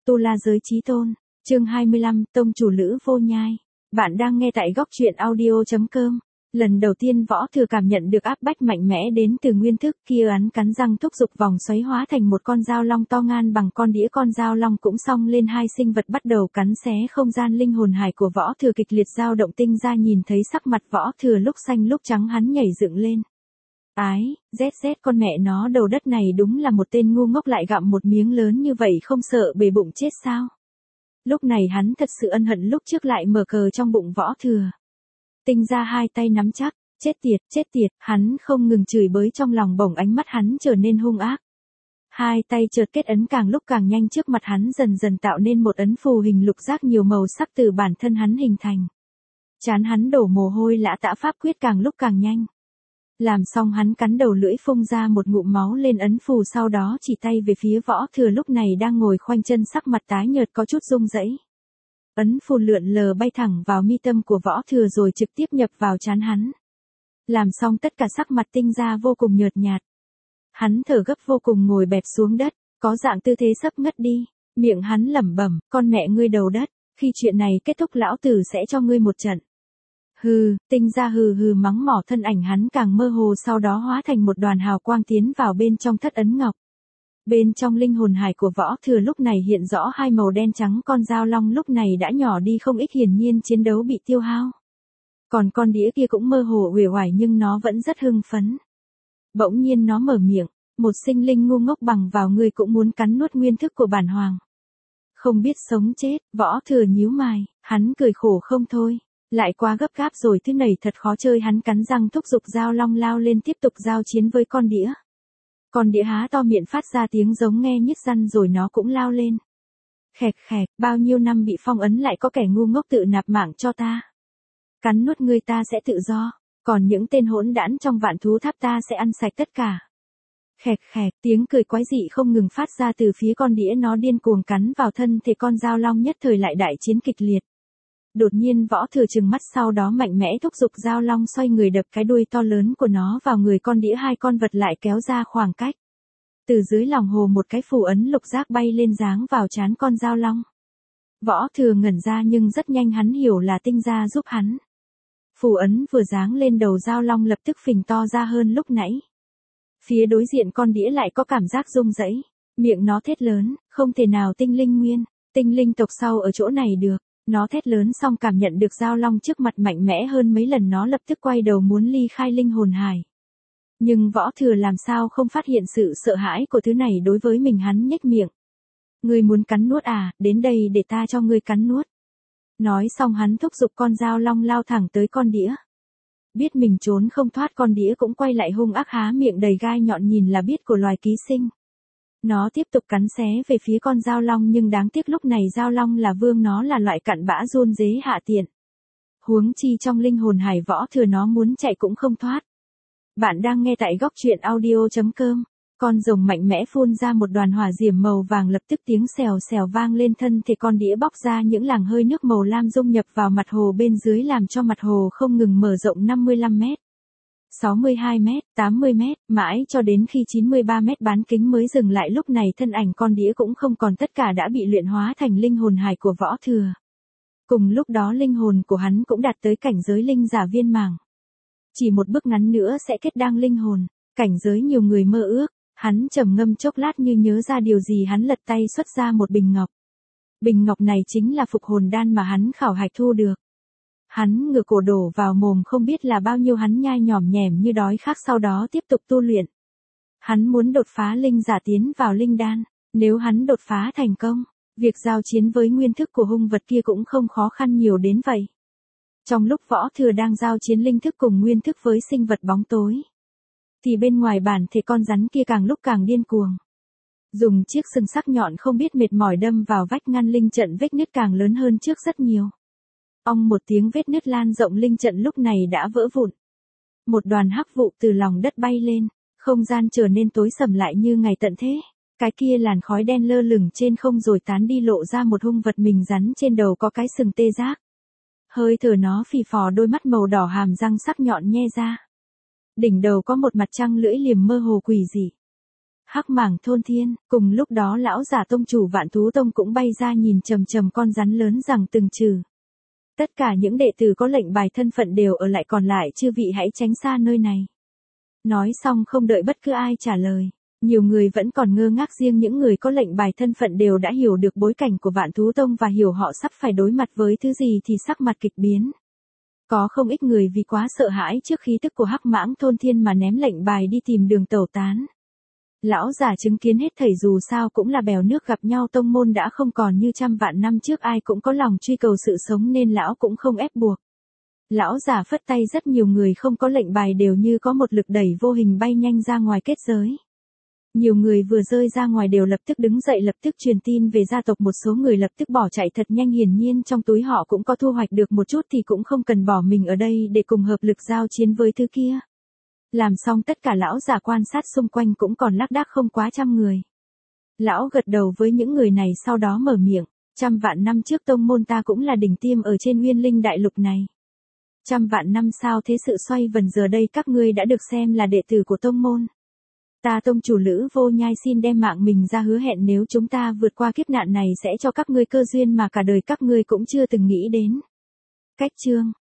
Tu La Giới Chí Tôn, chương 25, Tông Chủ Lữ Vô Nhai. Bạn đang nghe tại góc truyện audio.com. Lần đầu tiên Võ Thừa cảm nhận được áp bách mạnh mẽ đến từ nguyên thức, kia hắn cắn răng thúc giục vòng xoáy hóa thành một con dao long to ngang bằng con đĩa, con dao long cũng xông lên hai sinh vật bắt đầu cắn xé không gian. Linh hồn hải của Võ Thừa kịch liệt dao động, tinh ra nhìn thấy sắc mặt Võ Thừa lúc xanh lúc trắng, hắn nhảy dựng lên. Ái, ZZ, con mẹ nó đầu đất này đúng là một tên ngu ngốc, lại gặm một miếng lớn như vậy không sợ bể bụng chết sao? Lúc này hắn thật sự ân hận lúc trước lại mở cờ trong bụng Võ Thừa. Tinh ra hai tay nắm chắc, chết tiệt, hắn không ngừng chửi bới trong lòng, bỗng ánh mắt hắn trở nên hung ác. Hai tay chợt kết ấn càng lúc càng nhanh, trước mặt hắn dần dần tạo nên một ấn phù hình lục giác nhiều màu sắc từ bản thân hắn hình thành. Trán hắn đổ mồ hôi lã tã, pháp quyết càng lúc càng nhanh. Làm xong hắn cắn đầu lưỡi phun ra một ngụm máu lên ấn phù, sau đó chỉ tay về phía Võ Thừa lúc này đang ngồi khoanh chân, sắc mặt tái nhợt có chút run rẩy. Ấn phù lượn lờ bay thẳng vào mi tâm của Võ Thừa rồi trực tiếp nhập vào trán hắn. Làm xong tất cả, sắc mặt tinh ra vô cùng nhợt nhạt. Hắn thở gấp vô cùng ngồi bẹp xuống đất, có dạng tư thế sắp ngất đi, miệng hắn lẩm bẩm, con mẹ ngươi đầu đất, khi chuyện này kết thúc lão tử sẽ cho ngươi một trận. Hừ, tinh ra hừ mắng mỏ, thân ảnh hắn càng mơ hồ, sau đó hóa thành một đoàn hào quang tiến vào bên trong thất ấn ngọc. Bên trong linh hồn hải của Võ Thừa lúc này hiện rõ hai màu đen trắng, con dao long lúc này đã nhỏ đi không ít, hiển nhiên chiến đấu bị tiêu hao. Còn con đĩa kia cũng mơ hồ uể oải nhưng nó vẫn rất hưng phấn. Bỗng nhiên nó mở miệng, một sinh linh ngu ngốc bằng vào ngươi cũng muốn cắn nuốt nguyên thức của bản hoàng. Không biết sống chết, Võ Thừa nhíu mày, hắn cười khổ không thôi. Lại quá gấp gáp rồi, thứ này thật khó chơi, hắn cắn răng thúc giục dao long lao lên tiếp tục giao chiến với con đĩa. Con đĩa há to miệng phát ra tiếng giống nghe nhức răng rồi nó cũng lao lên. Khẹt, bao nhiêu năm bị phong ấn lại có kẻ ngu ngốc tự nạp mạng cho ta. Cắn nuốt ngươi ta sẽ tự do, còn những tên hỗn đản trong vạn thú tháp ta sẽ ăn sạch tất cả. Khẹt, tiếng cười quái dị không ngừng phát ra từ phía con đĩa, nó điên cuồng cắn vào thân thể con dao long, nhất thời lại đại chiến kịch liệt. Đột nhiên Võ Thừa trừng mắt, sau đó mạnh mẽ thúc giục dao long xoay người đập cái đuôi to lớn của nó vào người con đĩa, hai con vật lại kéo ra khoảng cách. Từ dưới lòng hồ một cái phù ấn lục giác bay lên giáng vào trán con dao long. Võ Thừa ngẩn ra nhưng rất nhanh hắn hiểu là tinh ra giúp hắn. Phù ấn vừa giáng lên đầu dao long lập tức phình to ra hơn lúc nãy. Phía đối diện con đĩa lại có cảm giác rung rẩy, miệng nó thét lớn, không thể nào, tinh linh nguyên, tinh linh tộc sau ở chỗ này được. Nó thét lớn xong cảm nhận được dao long trước mặt mạnh mẽ hơn mấy lần, nó lập tức quay đầu muốn ly khai linh hồn hải. Nhưng Võ Thừa làm sao không phát hiện sự sợ hãi của thứ này đối với mình, hắn nhếch miệng. Ngươi muốn cắn nuốt à, đến đây để ta cho ngươi cắn nuốt. Nói xong hắn thúc giục con dao long lao thẳng tới con đĩa. Biết mình trốn không thoát, con đĩa cũng quay lại hung ác, há miệng đầy gai nhọn nhìn là biết của loài ký sinh. Nó tiếp tục cắn xé về phía con dao long, nhưng đáng tiếc lúc này dao long là vương, nó là loại cặn bã run rế hạ tiện. Huống chi trong linh hồn hải Võ Thừa nó muốn chạy cũng không thoát. Bạn đang nghe tại góc truyện audio.com. Con rồng mạnh mẽ phun ra một đoàn hỏa diễm màu vàng, lập tức tiếng xèo xèo vang lên, thân thể con đĩa bóc ra những làn hơi nước màu lam dung nhập vào mặt hồ bên dưới, làm cho mặt hồ không ngừng mở rộng 55 mét. 62 mét, 80 mét, mãi cho đến khi 93 mét bán kính mới dừng lại. Lúc này thân ảnh con đĩa cũng không còn, tất cả đã bị luyện hóa thành linh hồn hải của Võ Thừa. Cùng lúc đó linh hồn của hắn cũng đạt tới cảnh giới linh giả viên mãn. Chỉ một bước ngắn nữa sẽ kết đăng linh hồn, cảnh giới nhiều người mơ ước. Hắn trầm ngâm chốc lát như nhớ ra điều gì, hắn lật tay xuất ra một bình ngọc. Bình ngọc này chính là phục hồn đan mà hắn khảo hạch thu được. Hắn ngửa cổ đổ vào mồm không biết là bao nhiêu, hắn nhai nhỏm nhẻm như đói khát, sau đó tiếp tục tu luyện. Hắn muốn đột phá linh giả tiến vào linh đan, nếu hắn đột phá thành công, việc giao chiến với nguyên thức của hung vật kia cũng không khó khăn nhiều đến vậy. Trong lúc Võ Thừa đang giao chiến linh thức cùng nguyên thức với sinh vật bóng tối, thì bên ngoài bản thể con rắn kia càng lúc càng điên cuồng. Dùng chiếc sừng sắc nhọn không biết mệt mỏi đâm vào vách ngăn, linh trận vết nứt càng lớn hơn trước rất nhiều. Ong một tiếng, vết nứt lan rộng, linh trận lúc này đã vỡ vụn. Một đoàn hắc vụ từ lòng đất bay lên, không gian trở nên tối sầm lại như ngày tận thế. Cái kia làn khói đen lơ lửng trên không rồi tán đi, lộ ra một hung vật mình rắn, trên đầu có cái sừng tê giác. Hơi thở nó phì phò, đôi mắt màu đỏ, hàm răng sắc nhọn nhe ra. Đỉnh đầu có một mặt trăng lưỡi liềm mơ hồ quỷ dị. Hắc Mảng Thôn Thiên, cùng lúc đó lão giả tông chủ Vạn Thú Tông cũng bay ra nhìn chằm chằm con rắn lớn rằng từng trừ. Tất cả những đệ tử có lệnh bài thân phận đều ở lại, còn lại chư vị hãy tránh xa nơi này. Nói xong không đợi bất cứ ai trả lời. Nhiều người vẫn còn ngơ ngác, riêng những người có lệnh bài thân phận đều đã hiểu được bối cảnh của Vạn Thú Tông và hiểu họ sắp phải đối mặt với thứ gì thì sắc mặt kịch biến. Có không ít người vì quá sợ hãi trước khí tức của Hắc Mãng Thôn Thiên mà ném lệnh bài đi tìm đường tẩu tán. Lão giả chứng kiến hết thảy, dù sao cũng là bèo nước gặp nhau, tông môn đã không còn như trăm vạn năm trước, ai cũng có lòng truy cầu sự sống nên lão cũng không ép buộc. Lão giả phất tay, rất nhiều người không có lệnh bài đều như có một lực đẩy vô hình bay nhanh ra ngoài kết giới. Nhiều người vừa rơi ra ngoài đều lập tức đứng dậy, lập tức truyền tin về gia tộc, một số người lập tức bỏ chạy thật nhanh, hiển nhiên trong túi họ cũng có thu hoạch được một chút thì cũng không cần bỏ mình ở đây để cùng hợp lực giao chiến với thứ kia. Làm xong tất cả, lão giả quan sát xung quanh cũng còn lác đác không quá 100 người. Lão gật đầu với những người này sau đó mở miệng, 100 vạn năm trước tông môn ta cũng là đỉnh tiêm ở trên Nguyên Linh đại lục này. 100 vạn năm sao thế sự xoay vần, giờ đây các ngươi đã được xem là đệ tử của tông môn. Ta tông chủ Lữ Vô Nhai xin đem mạng mình ra hứa hẹn nếu chúng ta vượt qua kiếp nạn này sẽ cho các ngươi cơ duyên mà cả đời các ngươi cũng chưa từng nghĩ đến. Cách chương